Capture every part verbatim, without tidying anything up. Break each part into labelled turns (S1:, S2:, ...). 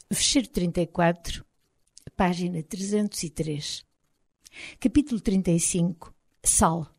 S1: Fecheiro trinta e quatro, página trezentos e três. Capítulo trinta e cinco. Sal.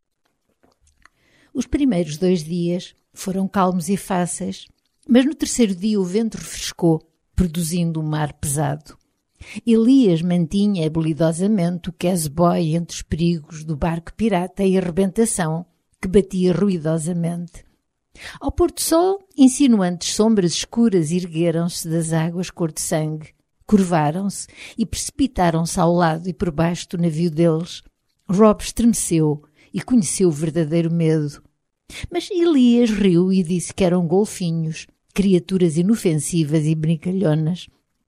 S1: Os primeiros dois dias foram calmos e fáceis, mas no terceiro dia o vento refrescou, produzindo um mar pesado. Elias mantinha habilidosamente o Casboy entre os perigos do barco pirata e a arrebentação, que batia ruidosamente. Ao pôr do sol, insinuantes sombras escuras ergueram-se das águas cor de sangue, curvaram-se e precipitaram-se ao lado e por baixo do navio deles. Rob estremeceu e conheceu o verdadeiro medo. Mas Elias riu e disse que eram golfinhos, criaturas inofensivas e brincalhonas.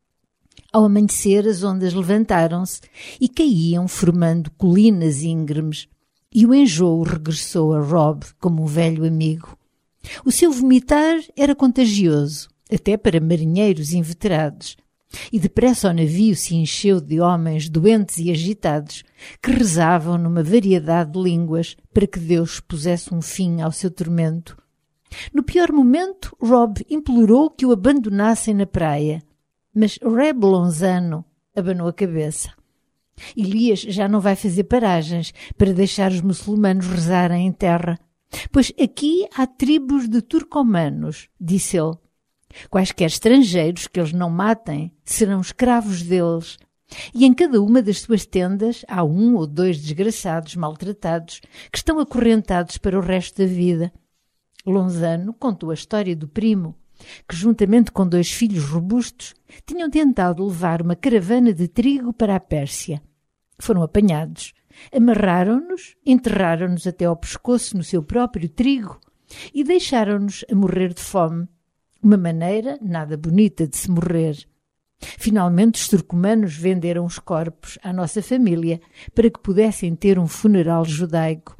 S1: Ao amanhecer, as ondas levantaram-se e caíam, formando colinas íngremes, e o enjoo regressou a Rob como um velho amigo. O seu vomitar era contagioso, até para marinheiros inveterados, e depressa o navio se encheu de homens doentes e agitados, que rezavam numa variedade de línguas para que Deus pusesse um fim ao seu tormento. No pior momento, Rob implorou que o abandonassem na praia, mas Reb Lonzano abanou a cabeça. Elias já não vai fazer paragens para deixar os muçulmanos rezarem em terra, pois aqui há tribos de turcomanos, disse ele. Quaisquer estrangeiros que eles não matem serão escravos deles, e em cada uma das suas tendas há um ou dois desgraçados maltratados que estão acorrentados para o resto da vida. Lonzano contou a história do primo, que juntamente com dois filhos robustos tinham tentado levar uma caravana de trigo para a Pérsia. Foram apanhados, amarraram-nos, enterraram-nos até ao pescoço no seu próprio trigo e deixaram-nos a morrer de fome. Uma maneira nada bonita de se morrer. Finalmente os turcomanos venderam os corpos à nossa família para que pudessem ter um funeral judaico.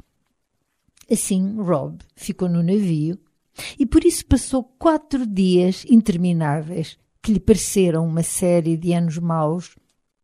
S1: Assim Rob ficou no navio e por isso passou quatro dias intermináveis que lhe pareceram uma série de anos maus.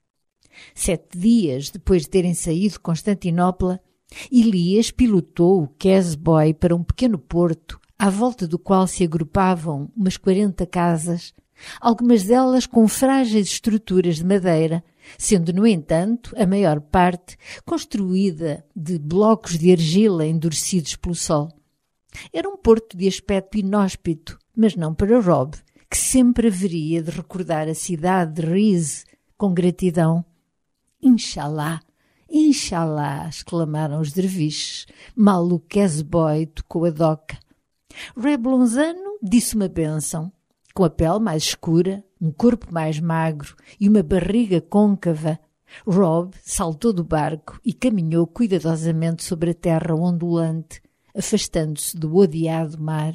S1: Sete dias depois de terem saído de Constantinopla, Elias pilotou o Casboy para um pequeno porto à volta do qual se agrupavam umas quarenta casas, algumas delas com frágeis estruturas de madeira, sendo, no entanto, a maior parte construída de blocos de argila endurecidos pelo sol. Era um porto de aspecto inóspito, mas não para Rob, que sempre haveria de recordar a cidade de Rize com gratidão. Inshallah, Inshallah, exclamaram os derviches, mal o Casboy tocou a doca. Reb Lonzano disse uma bênção. Com a pele mais escura, um corpo mais magro e uma barriga côncava, Rob saltou do barco e caminhou cuidadosamente sobre a terra ondulante, afastando-se do odiado mar.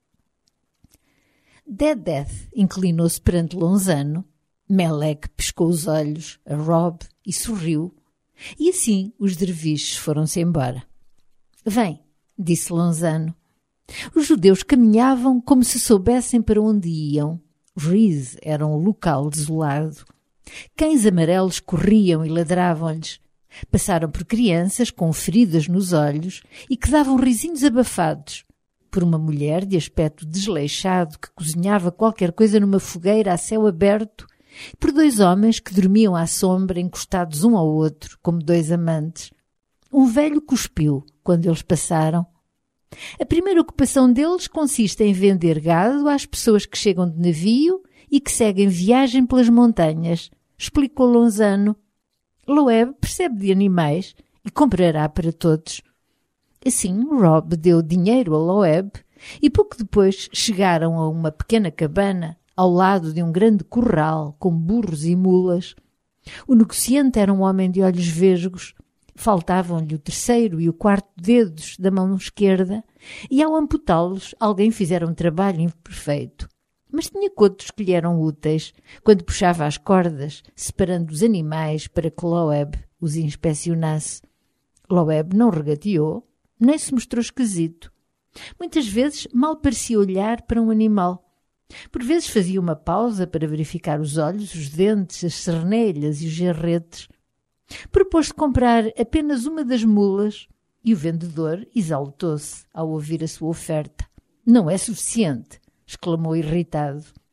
S1: Dedeth inclinou-se perante Lonzano. Melek piscou os olhos a Rob e sorriu. E assim os derviches foram-se embora. Vem, disse Lonzano. Os judeus caminhavam como se soubessem para onde iam. Rize era um local desolado. Cães amarelos corriam e ladravam-lhes. Passaram por crianças com feridas nos olhos e que davam risinhos abafados. Por uma mulher de aspecto desleixado que cozinhava qualquer coisa numa fogueira a céu aberto. Por dois homens que dormiam à sombra encostados um ao outro, como dois amantes. Um velho cuspiu quando eles passaram. A primeira ocupação deles consiste em vender gado às pessoas que chegam de navio e que seguem viagem pelas montanhas, explicou Lonzano. Loeb percebe de animais e comprará para todos. Assim, Rob deu dinheiro a Loeb e pouco depois chegaram a uma pequena cabana ao lado de um grande curral com burros e mulas. O negociante era um homem de olhos vesgos. Faltavam-lhe o terceiro e o quarto dedos da mão esquerda e ao amputá-los alguém fizera um trabalho imperfeito. Mas tinha cotos que lhe eram úteis quando puxava as cordas, separando os animais para que Loeb os inspecionasse. Loeb não regateou, nem se mostrou esquisito. Muitas vezes mal parecia olhar para um animal. Por vezes fazia uma pausa para verificar os olhos, os dentes, as cernelhas e os jarretes. Propôs-se comprar apenas uma das mulas e o vendedor exaltou-se ao ouvir a sua oferta. Não é suficiente, exclamou irritado.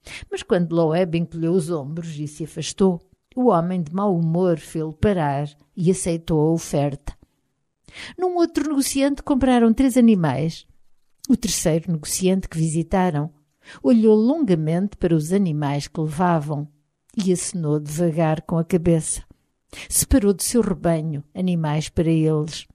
S1: Mas quando Loeb encolheu os ombros e se afastou, o homem de mau humor fê-lo parar e aceitou a oferta. Num outro negociante compraram três animais. O terceiro negociante que visitaram olhou longamente para os animais que levavam e acenou devagar com a cabeça. Separou do seu rebanho animais para eles.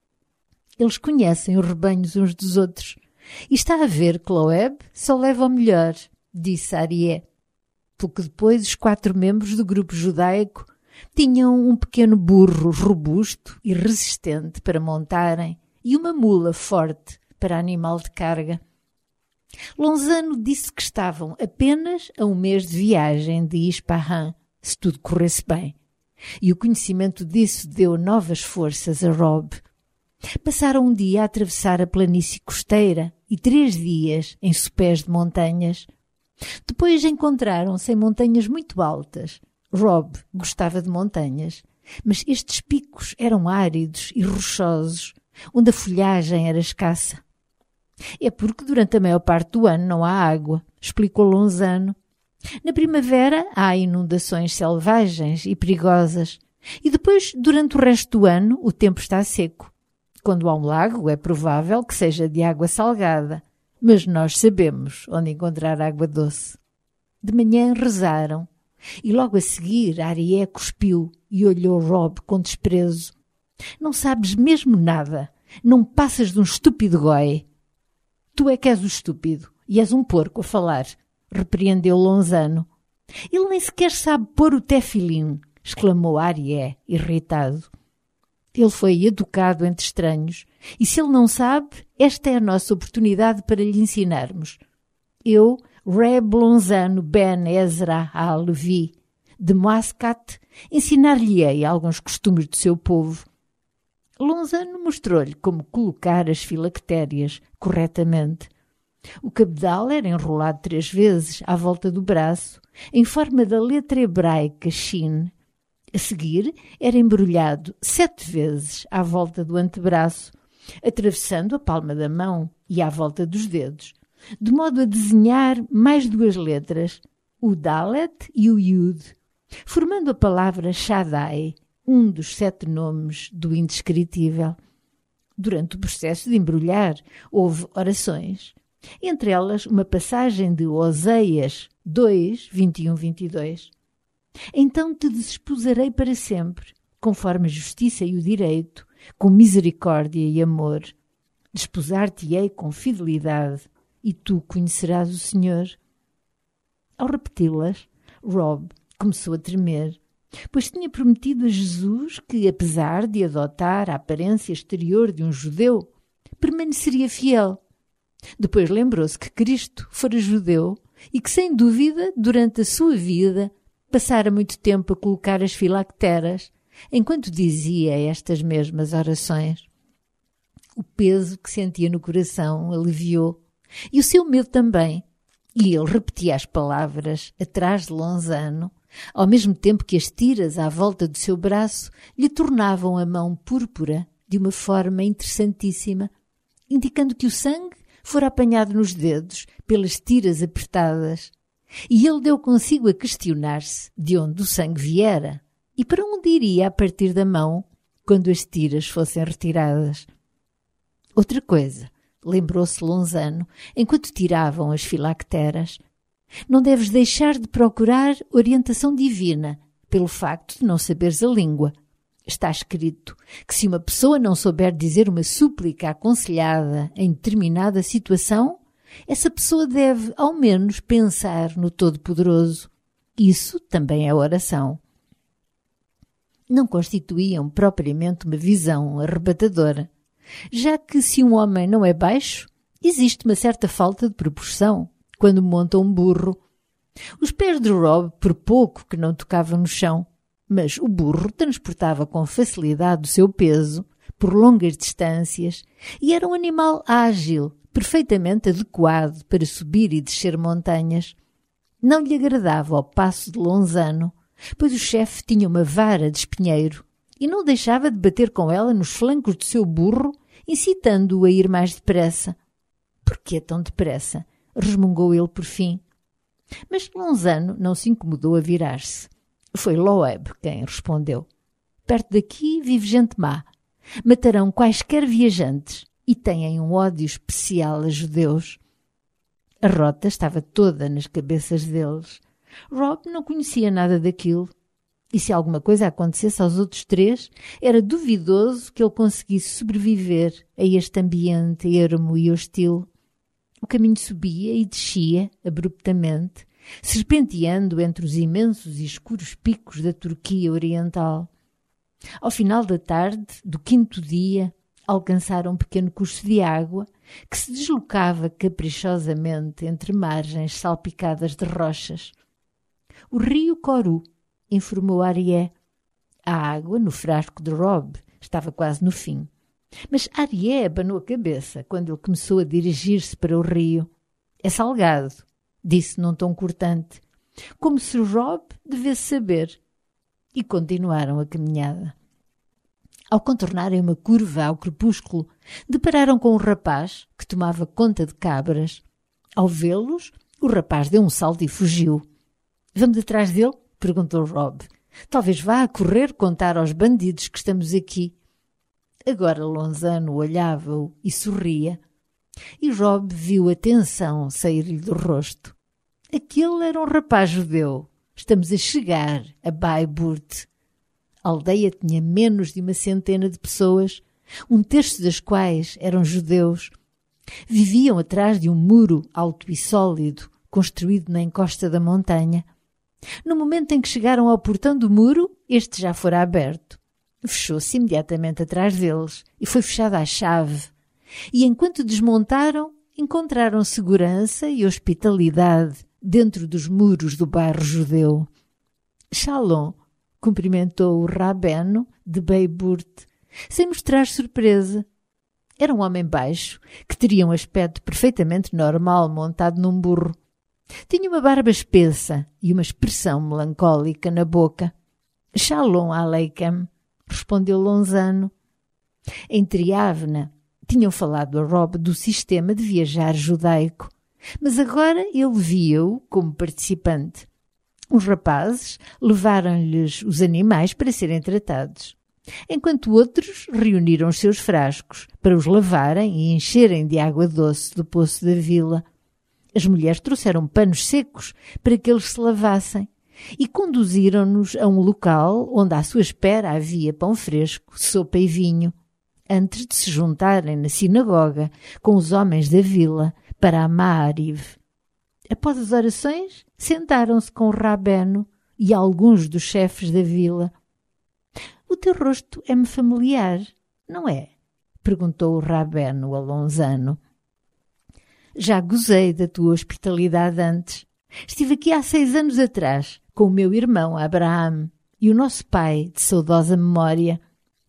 S1: Eles conhecem os rebanhos uns dos outros. E está a ver que Loeb só leva o melhor, disse Arié. Pouco depois, os quatro membros do grupo judaico tinham um pequeno burro robusto e resistente para montarem e uma mula forte para animal de carga. Lonzano disse que estavam apenas a um mês de viagem de Ispahan, se tudo corresse bem. E o conhecimento disso deu novas forças a Rob. Passaram um dia a atravessar a planície costeira e três dias em sopés de montanhas. Depois encontraram-se em montanhas muito altas. Rob gostava de montanhas, mas estes picos eram áridos e rochosos, onde a folhagem era escassa. É porque durante a maior parte do ano não há água, explicou Lonzano. Na primavera há inundações selvagens e perigosas, e depois, durante o resto do ano, o tempo está seco. Quando há um lago, é provável que seja de água salgada, mas nós sabemos onde encontrar água doce. De manhã rezaram, e logo a seguir Arié cuspiu e olhou Rob com desprezo. Não sabes mesmo nada, não passas de um estúpido goi. Tu é que és o estúpido, e és um porco a falar, repreendeu Lonzano. Ele nem sequer sabe pôr o tefilim, exclamou Arié, irritado. Ele foi educado entre estranhos, e se ele não sabe, esta é a nossa oportunidade para lhe ensinarmos. Eu, Reb Lonzano Ben Ezra al-Levi, de Moascat, ensinar-lhe-ei alguns costumes do seu povo. Lonzano mostrou-lhe como colocar as filactérias corretamente. O cabedal era enrolado três vezes à volta do braço, em forma da letra hebraica Shin. A seguir, era embrulhado sete vezes à volta do antebraço, atravessando a palma da mão e à volta dos dedos, de modo a desenhar mais duas letras, o Dalet e o Yud, formando a palavra Shaddai, um dos sete nomes do indescritível. Durante o processo de embrulhar, houve orações, entre elas uma passagem de Oseias dois, vinte e um a vinte e dois. Então te desesposarei para sempre, conforme a justiça e o direito, com misericórdia e amor. Desposar-te-ei com fidelidade, e tu conhecerás o Senhor. Ao repeti-las, Rob começou a tremer, pois tinha prometido a Jesus que, apesar de adotar a aparência exterior de um judeu, permaneceria fiel. Depois lembrou-se que Cristo fora judeu e que, sem dúvida, durante a sua vida, passara muito tempo a colocar as filacteras, enquanto dizia estas mesmas orações. O peso que sentia no coração aliviou, e o seu medo também, e ele repetia as palavras atrás de Lonzano, ao mesmo tempo que as tiras à volta do seu braço lhe tornavam a mão púrpura de uma forma interessantíssima, indicando que o sangue fora apanhado nos dedos pelas tiras apertadas. E ele deu consigo a questionar-se de onde o sangue viera e para onde iria a partir da mão quando as tiras fossem retiradas. Outra coisa, lembrou-se Lonzano, enquanto tiravam as filacteras. Não deves deixar de procurar orientação divina, pelo facto de não saberes a língua. Está escrito que se uma pessoa não souber dizer uma súplica aconselhada em determinada situação, essa pessoa deve, ao menos, pensar no Todo-Poderoso. Isso também é oração. Não constituíam propriamente uma visão arrebatadora, já que se um homem não é baixo, existe uma certa falta de proporção quando monta um burro. Os pés de Rob, por pouco que não tocavam no chão, mas o burro transportava com facilidade o seu peso por longas distâncias e era um animal ágil, perfeitamente adequado para subir e descer montanhas. Não lhe agradava o passo de Lonzano, pois o chefe tinha uma vara de espinheiro e não deixava de bater com ela nos flancos do seu burro, incitando-o a ir mais depressa. — Por que tão depressa? — resmungou ele por fim. Mas Lonzano não se incomodou a virar-se. Foi Loeb quem respondeu. Perto daqui vive gente má. Matarão quaisquer viajantes e têm um ódio especial a judeus. A rota estava toda nas cabeças deles. Rob não conhecia nada daquilo. E se alguma coisa acontecesse aos outros três, era duvidoso que ele conseguisse sobreviver a este ambiente ermo e hostil. O caminho subia e descia abruptamente, serpenteando entre os imensos e escuros picos da Turquia Oriental. Ao final da tarde do quinto dia, alcançaram um pequeno curso de água que se deslocava caprichosamente entre margens salpicadas de rochas. O rio Koru, informou Arié. A água no frasco de Rob estava quase no fim. Mas Arié abanou a cabeça quando ele começou a dirigir-se para o rio. É salgado, disse num tom cortante, como se Rob devesse saber. E continuaram a caminhada. Ao contornarem uma curva ao crepúsculo, depararam com um rapaz que tomava conta de cabras. Ao vê-los, o rapaz deu um salto e fugiu. Vamos atrás dele? Perguntou Rob. Talvez vá a correr contar aos bandidos que estamos aqui. Agora Lonzano olhava-o e sorria. E Rob viu a tensão sair-lhe do rosto. Aquele era um rapaz judeu. Estamos a chegar a Baiburt. A aldeia tinha menos de uma centena de pessoas, um terço das quais eram judeus. Viviam atrás de um muro alto e sólido, construído na encosta da montanha. No momento em que chegaram ao portão do muro, este já fora aberto. Fechou-se imediatamente atrás deles e foi fechado à chave. E enquanto desmontaram, encontraram segurança e hospitalidade dentro dos muros do bairro judeu. Shalom cumprimentou o rabeno de Baiburt, sem mostrar surpresa. Era um homem baixo, que teria um aspecto perfeitamente normal montado num burro. Tinha uma barba espessa e uma expressão melancólica na boca. Shalom Aleichem, respondeu Lonzano. Em Triávna tinham falado a Rob do sistema de viajar judaico, mas agora ele via-o como participante. Os rapazes levaram-lhes os animais para serem tratados, enquanto outros reuniram os seus frascos para os lavarem e encherem de água doce do poço da vila. As mulheres trouxeram panos secos para que eles se lavassem e conduziram-nos a um local onde à sua espera havia pão fresco, sopa e vinho, antes de se juntarem na sinagoga com os homens da vila para a Ma'ariv. Após as orações, sentaram-se com o rabeno e alguns dos chefes da vila. — O teu rosto é-me familiar, não é? — perguntou o rabeno a Lonzano. — Já gozei da tua hospitalidade antes. Estive aqui há seis anos atrás, com o meu irmão Abraham e o nosso pai de saudosa memória,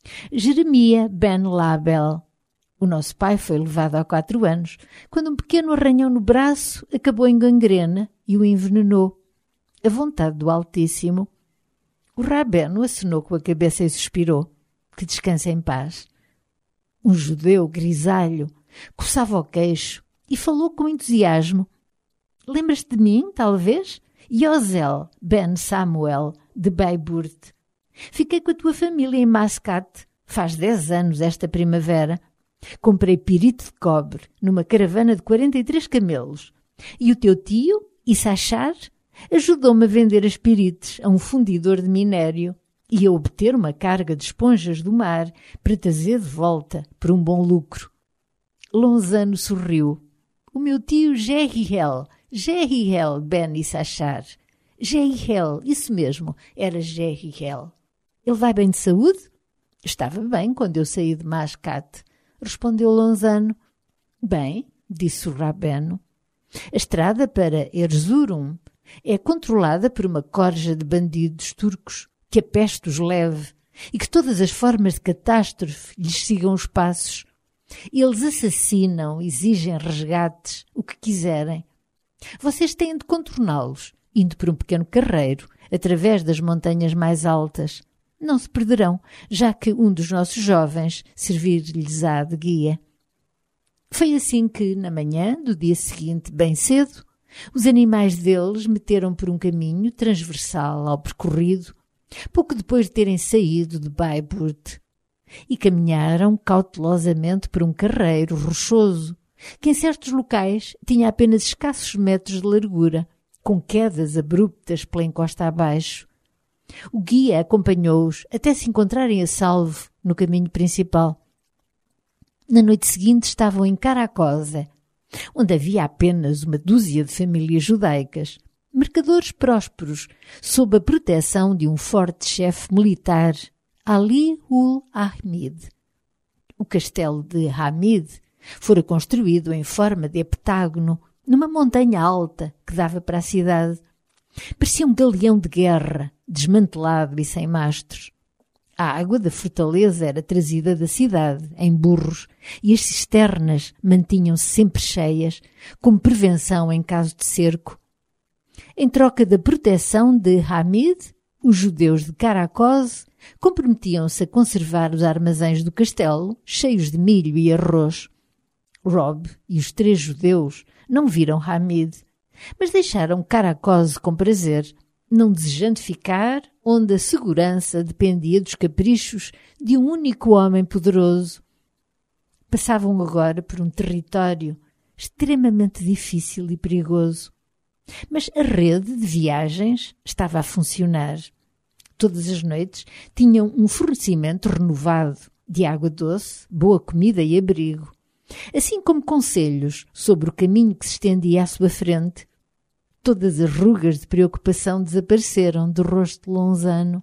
S1: Jeremia ben Label. O nosso pai foi levado há quatro anos, quando um pequeno arranhão no braço acabou em gangrena e o envenenou. A vontade do Altíssimo. O rabeno acenou com a cabeça e suspirou. Que descanse em paz. Um judeu grisalho coçava o queixo e falou com entusiasmo. Lembras-te de mim, talvez? Yozel ben Samuel, de Baiburt. Fiquei com a tua família em Mascat, faz dez anos esta primavera. Comprei pirite de cobre numa caravana de quarenta e três camelos. E o teu tio, Issachar, ajudou-me a vender as pirites a um fundidor de minério e a obter uma carga de esponjas do mar para trazer de volta por um bom lucro. Lonzano sorriu. O meu tio Jeriel, Jeriel ben Issachar. Jeriel, isso mesmo, era Jeriel. Ele vai bem de saúde? Estava bem quando eu saí de Mascat, respondeu Lonzano. Bem, disse o rabeno. A estrada para Erzurum é controlada por uma corja de bandidos turcos que a peste os leve e que todas as formas de catástrofe lhes sigam os passos. Eles assassinam, exigem resgates, o que quiserem. Vocês têm de contorná-los, indo por um pequeno carreiro, através das montanhas mais altas. Não se perderão, já que um dos nossos jovens servir-lhes-á de guia. Foi assim que, na manhã do dia seguinte, bem cedo, Os animais deles meteram por um caminho transversal ao percorrido, pouco depois de terem saído de Baiburt, e caminharam cautelosamente por um carreiro rochoso, que em certos locais tinha apenas escassos metros de largura, com quedas abruptas pela encosta abaixo. O guia acompanhou-os até se encontrarem a salvo no caminho principal. Na noite seguinte estavam em Caracosa, onde havia apenas uma dúzia de famílias judaicas, mercadores prósperos, sob a proteção de um forte chefe militar, Ali ul Hamid. O castelo de Hamid fora construído em forma de heptágono numa montanha alta que dava para a cidade. Parecia um galeão de guerra, desmantelado e sem mastros. A água da fortaleza era trazida da cidade, em burros, e as cisternas mantinham-se sempre cheias, como prevenção em caso de cerco. Em troca da proteção de Hamid, os judeus de Caracoze comprometiam-se a conservar os armazéns do castelo, cheios de milho e arroz. Rob e os três judeus não viram Hamid, mas deixaram Caracoze com prazer, não desejando ficar onde a segurança dependia dos caprichos de um único homem poderoso. Passavam agora por um território extremamente difícil e perigoso. Mas a rede de viagens estava a funcionar. Todas as noites tinham um fornecimento renovado de água doce, boa comida e abrigo, assim como conselhos sobre o caminho que se estendia à sua frente. Todas as rugas de preocupação desapareceram do rosto lonzano.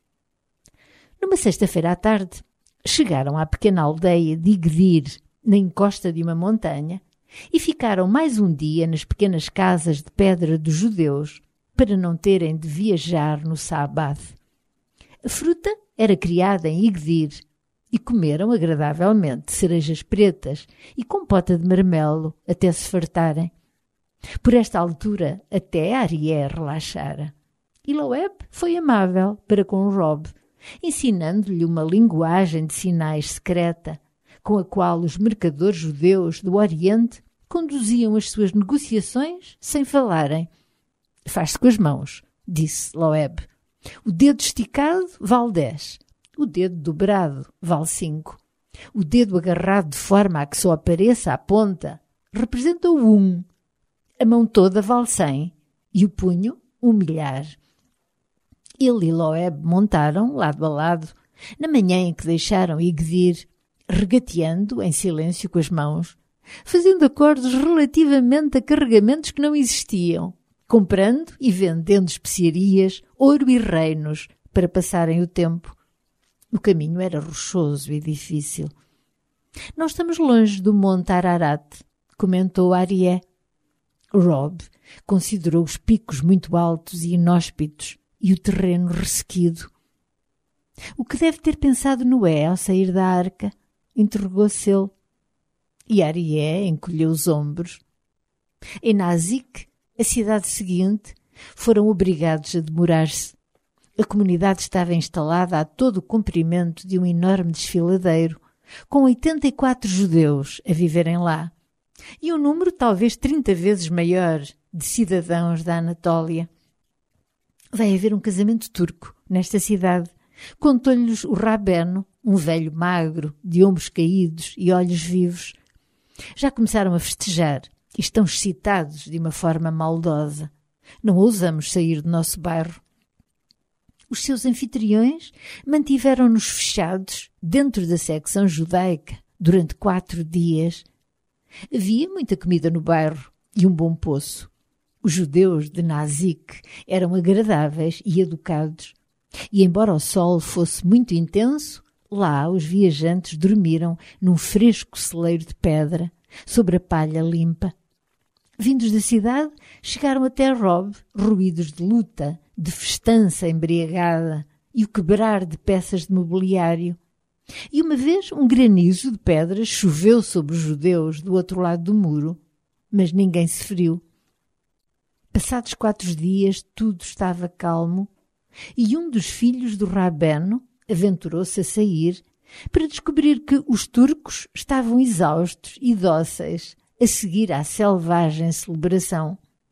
S1: Numa sexta-feira à tarde, chegaram à pequena aldeia de Igdir, na encosta de uma montanha, e ficaram mais um dia nas pequenas casas de pedra dos judeus, para não terem de viajar no sábado. A fruta era criada em Igdir, e comeram agradavelmente cerejas pretas e compota de marmelo até se fartarem. Por esta altura, até Arié relaxara. E Loeb foi amável para com Rob, ensinando-lhe uma linguagem de sinais secreta, com a qual os mercadores judeus do Oriente conduziam as suas negociações sem falarem. Faz-se com as mãos, disse Loeb. O dedo esticado vale dez. O dedo dobrado vale cinco. O dedo agarrado de forma a que só apareça a ponta representa o um. A mão toda vale cem e o punho um milhar. Ele e Loeb montaram, lado a lado, na manhã em que deixaram Igdir, regateando em silêncio com as mãos, fazendo acordos relativamente a carregamentos que não existiam, comprando e vendendo especiarias, ouro e reinos para passarem o tempo. O caminho era rochoso e difícil. Não estamos longe do Monte Ararat, comentou Arié. Rob considerou os picos muito altos e inóspitos e o terreno ressequido. O que deve ter pensado Noé ao sair da arca? Interrogou-se ele. E Arié encolheu os ombros. Em Nazik, a cidade seguinte, foram obrigados a demorar-se. A comunidade estava instalada a todo o comprimento de um enorme desfiladeiro, com oitenta e quatro judeus a viverem lá, e um número talvez trinta vezes maior de cidadãos da Anatólia. Vai haver um casamento turco nesta cidade, contou-lhes o Rabeno, um velho magro, de ombros caídos e olhos vivos. Já começaram a festejar e estão excitados de uma forma maldosa. Não ousamos sair do nosso bairro. Os seus anfitriões mantiveram-nos fechados dentro da secção judaica durante quatro dias. Havia muita comida no bairro e um bom poço. Os judeus de Nazik eram agradáveis e educados. E embora o sol fosse muito intenso, lá os viajantes dormiram num fresco celeiro de pedra, sobre a palha limpa. Vindos da cidade, chegaram até Rob, ruídos de luta, de festança embriagada e o quebrar de peças de mobiliário. E uma vez um granizo de pedras choveu sobre os judeus do outro lado do muro, mas ninguém se feriu. Passados quatro dias tudo estava calmo e um dos filhos do Rabeno aventurou-se a sair para descobrir que os turcos estavam exaustos e dóceis a seguir à selvagem celebração.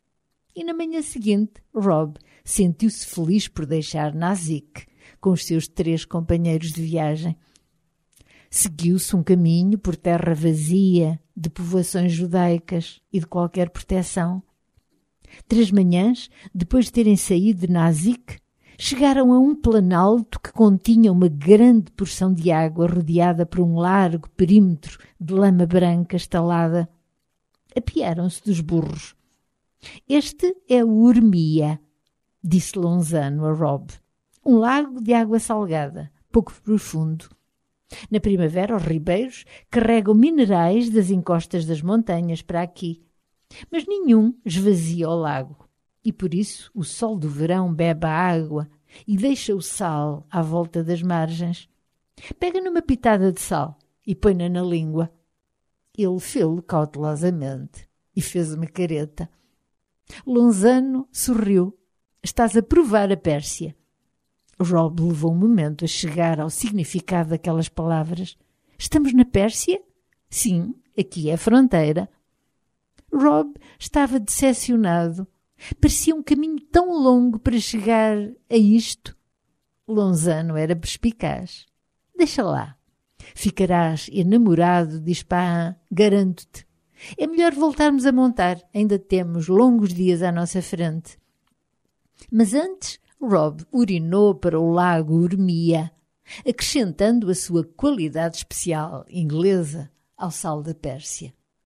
S1: E na manhã seguinte, Rob sentiu-se feliz por deixar Nazik com os seus três companheiros de viagem. Seguiu-se um caminho por terra vazia de povoações judaicas e de qualquer proteção. Três manhãs, depois de terem saído de Nazik, chegaram a um planalto que continha uma grande porção de água rodeada por um largo perímetro de lama branca estalada. Apiaram-se dos burros. Este é o Urmia, disse Lonzano a Rob. Um lago de água salgada, pouco profundo. Na primavera, os ribeiros carregam minerais das encostas das montanhas para aqui, mas nenhum esvazia o lago, e por isso o sol do verão bebe a água e deixa o sal à volta das margens. Pega numa pitada de sal e põe-na na língua. Ele fê-lo cautelosamente e fez uma careta. Lonzano sorriu. Estás a provar a Pérsia. Rob levou um momento a chegar ao significado daquelas palavras. Estamos na Pérsia? Sim, aqui é a fronteira. Rob estava decepcionado. Parecia um caminho tão longo para chegar a isto. Lonzano era perspicaz. Deixa lá. Ficarás enamorado de Ispahan, garanto-te. É melhor voltarmos a montar. Ainda temos longos dias à nossa frente. Mas antes, Rob urinou para o lago Urmia, acrescentando a sua qualidade especial inglesa ao sal da Pérsia.